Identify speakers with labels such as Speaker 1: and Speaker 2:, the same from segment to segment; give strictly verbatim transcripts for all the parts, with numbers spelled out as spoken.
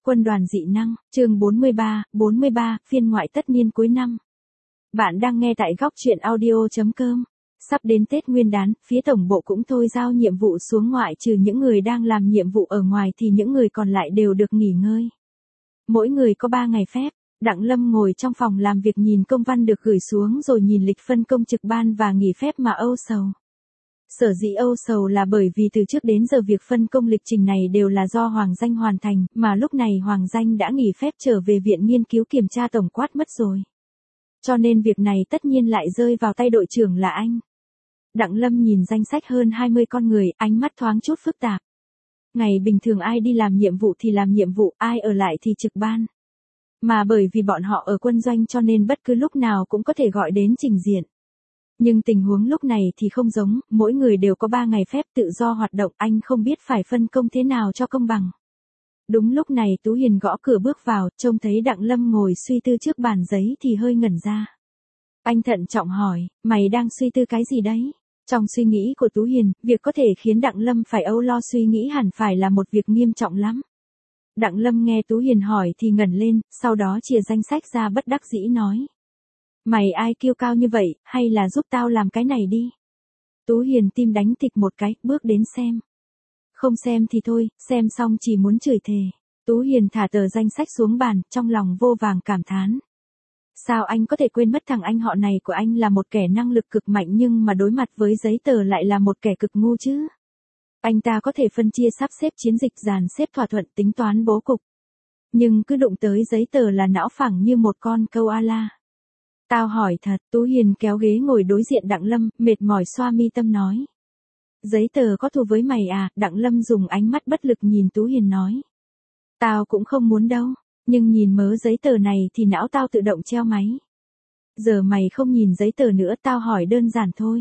Speaker 1: Quân đoàn dị năng, chương bốn mươi ba, bốn mươi ba, phiên ngoại tất niên cuối năm. Bạn đang nghe tại góc truyện audio chấm com. Sắp đến Tết Nguyên đán, phía tổng bộ cũng thôi giao nhiệm vụ xuống, ngoại trừ những người đang làm nhiệm vụ ở ngoài thì những người còn lại đều được nghỉ ngơi. Mỗi người có ba ngày phép. Đặng Lâm ngồi trong phòng làm việc nhìn công văn được gửi xuống rồi nhìn lịch phân công trực ban và nghỉ phép mà âu sầu. Sở dĩ âu sầu là bởi vì từ trước đến giờ việc phân công lịch trình này đều là do Hoàng Danh hoàn thành, mà lúc này Hoàng Danh đã nghỉ phép trở về viện nghiên cứu kiểm tra tổng quát mất rồi. Cho nên việc này tất nhiên lại rơi vào tay đội trưởng là anh. Đặng Lâm nhìn danh sách hơn hai mươi con người, ánh mắt thoáng chút phức tạp. Ngày bình thường ai đi làm nhiệm vụ thì làm nhiệm vụ, ai ở lại thì trực ban. Mà bởi vì bọn họ ở quân doanh cho nên bất cứ lúc nào cũng có thể gọi đến trình diện. Nhưng tình huống lúc này thì không giống, mỗi người đều có ba ngày phép tự do hoạt động, anh không biết phải phân công thế nào cho công bằng. Đúng lúc này Tú Hiền gõ cửa bước vào, trông thấy Đặng Lâm ngồi suy tư trước bàn giấy thì hơi ngẩn ra. Anh thận trọng hỏi, mày đang suy tư cái gì đấy? Trong suy nghĩ của Tú Hiền, việc có thể khiến Đặng Lâm phải âu lo suy nghĩ hẳn phải là một việc nghiêm trọng lắm. Đặng Lâm nghe Tú Hiền hỏi thì ngẩn lên, sau đó chìa danh sách ra bất đắc dĩ nói. Mày ai kiêu cao như vậy, hay là giúp tao làm cái này đi? Tú Hiền tim đánh tịch một cái, bước đến xem. Không xem thì thôi, xem xong chỉ muốn chửi thề. Tú Hiền thả tờ danh sách xuống bàn, trong lòng vô vàng cảm thán. Sao anh có thể quên mất thằng anh họ này của anh là một kẻ năng lực cực mạnh nhưng mà đối mặt với giấy tờ lại là một kẻ cực ngu chứ? Anh ta có thể phân chia sắp xếp chiến dịch, dàn xếp thỏa thuận, tính toán bố cục. Nhưng cứ đụng tới giấy tờ là não phẳng như một con koala. Tao hỏi thật, Tú Hiền kéo ghế ngồi đối diện Đặng Lâm, mệt mỏi xoa mi tâm nói. Giấy tờ có thù với mày à? Đặng Lâm dùng ánh mắt bất lực nhìn Tú Hiền nói. Tao cũng không muốn đâu, nhưng nhìn mớ giấy tờ này thì não tao tự động treo máy. Giờ mày không nhìn giấy tờ nữa, tao hỏi đơn giản thôi.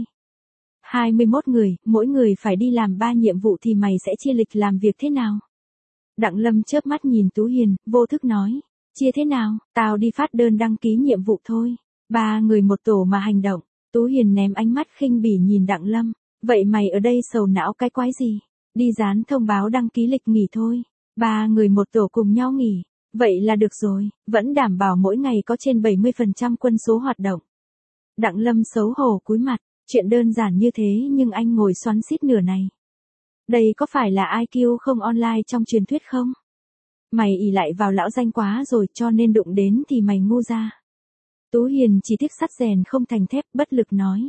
Speaker 1: hai mươi mốt người, mỗi người phải đi làm ba nhiệm vụ thì mày sẽ chia lịch làm việc thế nào? Đặng Lâm chớp mắt nhìn Tú Hiền, vô thức nói. Chia thế nào? Tao đi phát đơn đăng ký nhiệm vụ thôi. Ba người một tổ mà hành động. Tú Hiền ném ánh mắt khinh bỉ nhìn Đặng Lâm. Vậy mày ở đây sầu não cái quái gì? Đi dán thông báo đăng ký lịch nghỉ thôi. Ba người một tổ cùng nhau nghỉ. Vậy là được rồi, vẫn đảm bảo mỗi ngày có trên bảy mươi phần trăm quân số hoạt động. Đặng Lâm xấu hổ cúi mặt. Chuyện đơn giản như thế nhưng anh ngồi xoắn xít nửa này. Đây có phải là i kiu không online trong truyền thuyết không? Mày ỷ lại vào lão danh quá rồi cho nên đụng đến thì mày ngu ra. Tú Hiền chỉ tiếc sắt rèn không thành thép, bất lực nói.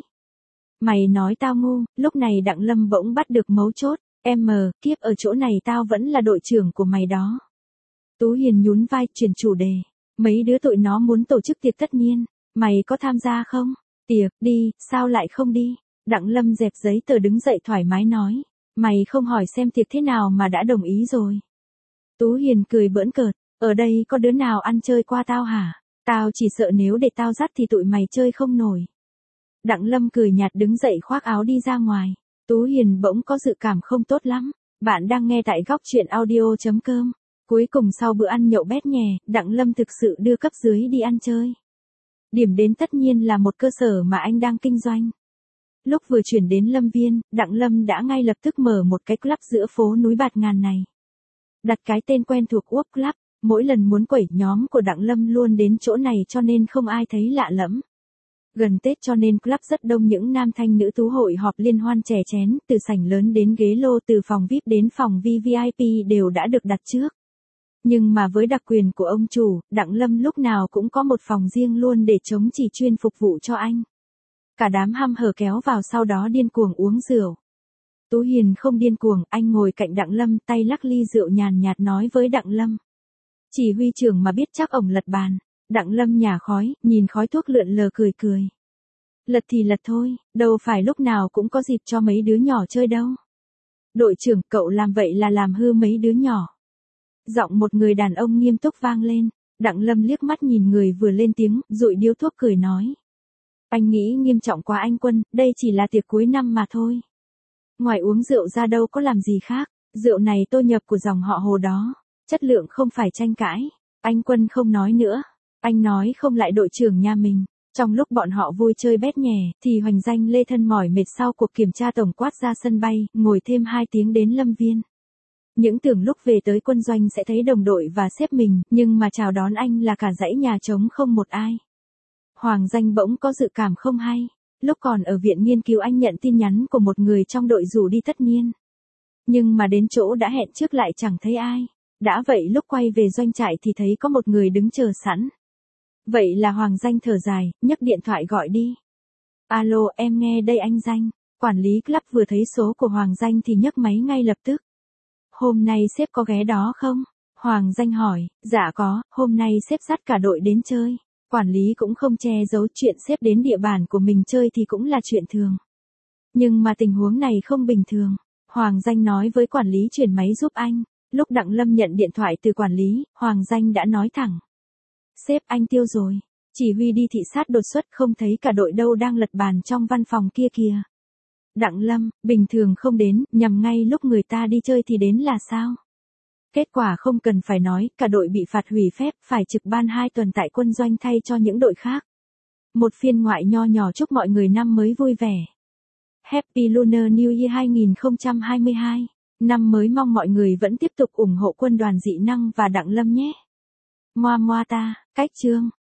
Speaker 1: Mày nói tao ngu, lúc này Đặng Lâm bỗng bắt được mấu chốt. Em mờ, kiếp ở chỗ này tao vẫn là đội trưởng của mày đó. Tú Hiền nhún vai chuyển chủ đề. Mấy đứa tụi nó muốn tổ chức tiệc tất niên. Mày có tham gia không? Tiệc, đi, sao lại không đi? Đặng Lâm dẹp giấy tờ đứng dậy thoải mái nói. Mày không hỏi xem tiệc thế nào mà đã đồng ý rồi. Tú Hiền cười bỡn cợt. Ở đây có đứa nào ăn chơi qua tao hả? Tao chỉ sợ nếu để tao dắt thì tụi mày chơi không nổi. Đặng Lâm cười nhạt đứng dậy khoác áo đi ra ngoài. Tú Hiền bỗng có dự cảm không tốt lắm. Bạn đang nghe tại góc truyện audio chấm com. Cuối cùng sau bữa ăn nhậu bét nhè, Đặng Lâm thực sự đưa cấp dưới đi ăn chơi. Điểm đến tất nhiên là một cơ sở mà anh đang kinh doanh. Lúc vừa chuyển đến Lâm Viên, Đặng Lâm đã ngay lập tức mở một cái club giữa phố núi Bạt Ngàn này. Đặt cái tên quen thuộc Úp Club, mỗi lần muốn quẩy nhóm của Đặng Lâm luôn đến chỗ này cho nên không ai thấy lạ lẫm. Gần Tết cho nên club rất đông những nam thanh nữ tú hội họp liên hoan chè chén, từ sảnh lớn đến ghế lô, từ phòng vi ai pi đến phòng vi vi ai pi đều đã được đặt trước. Nhưng mà với đặc quyền của ông chủ, Đặng Lâm lúc nào cũng có một phòng riêng luôn để chống chỉ chuyên phục vụ cho anh. Cả đám hăm hở kéo vào sau đó điên cuồng uống rượu. Tú Hiền không điên cuồng, anh ngồi cạnh Đặng Lâm tay lắc ly rượu nhàn nhạt nói với Đặng Lâm. Chỉ huy trưởng mà biết chắc ổng lật bàn. Đặng Lâm nhả khói, nhìn khói thuốc lượn lờ cười cười. Lật thì lật thôi, đâu phải lúc nào cũng có dịp cho mấy đứa nhỏ chơi đâu. Đội trưởng, cậu làm vậy là làm hư mấy đứa nhỏ. Giọng một người đàn ông nghiêm túc vang lên. Đặng Lâm liếc mắt nhìn người vừa lên tiếng, dụi điếu thuốc cười nói. Anh nghĩ nghiêm trọng quá anh Quân, đây chỉ là tiệc cuối năm mà thôi. Ngoài uống rượu ra đâu có làm gì khác, rượu này tôi nhập của dòng họ Hồ đó, chất lượng không phải tranh cãi. Anh Quân không nói nữa, anh nói không lại đội trưởng nhà mình. Trong lúc bọn họ vui chơi bét nhè, thì Hoành Danh lê thân mỏi mệt sau cuộc kiểm tra tổng quát ra sân bay, ngồi thêm hai tiếng đến Lâm Viên. Những tưởng lúc về tới quân doanh sẽ thấy đồng đội và sếp mình, nhưng mà chào đón anh là cả dãy nhà trống không một ai. Hoàng Danh bỗng có dự cảm không hay. Lúc còn ở viện nghiên cứu anh nhận tin nhắn của một người trong đội rủ đi tất niên. Nhưng mà đến chỗ đã hẹn trước lại chẳng thấy ai. Đã vậy lúc quay về doanh trại thì thấy có một người đứng chờ sẵn. Vậy là Hoàng Danh thở dài, nhấc điện thoại gọi đi. Alo, em nghe đây anh Danh. Quản lý club vừa thấy số của Hoàng Danh thì nhấc máy ngay lập tức. Hôm nay sếp có ghé đó không? Hoàng Danh hỏi, dạ có, hôm nay sếp dắt cả đội đến chơi. Quản lý cũng không che giấu chuyện sếp đến địa bàn của mình chơi thì cũng là chuyện thường. Nhưng mà tình huống này không bình thường. Hoàng Danh nói với quản lý chuyển máy giúp anh. Lúc Đặng Lâm nhận điện thoại từ quản lý, Hoàng Danh đã nói thẳng. Sếp anh tiêu rồi. Chỉ huy đi thị sát đột xuất không thấy cả đội đâu đang lật bàn trong văn phòng kia kìa. Đặng Lâm, bình thường không đến, nhằm ngay lúc người ta đi chơi thì đến là sao? Kết quả không cần phải nói, cả đội bị phạt hủy phép, phải trực ban hai tuần tại quân doanh thay cho những đội khác. Một phiên ngoại nho nhỏ chúc mọi người năm mới vui vẻ. Happy Lunar New Year hai không hai hai. Năm mới mong mọi người vẫn tiếp tục ủng hộ quân đoàn dị năng và Đặng Lâm nhé. Moa moa ta, cách chương.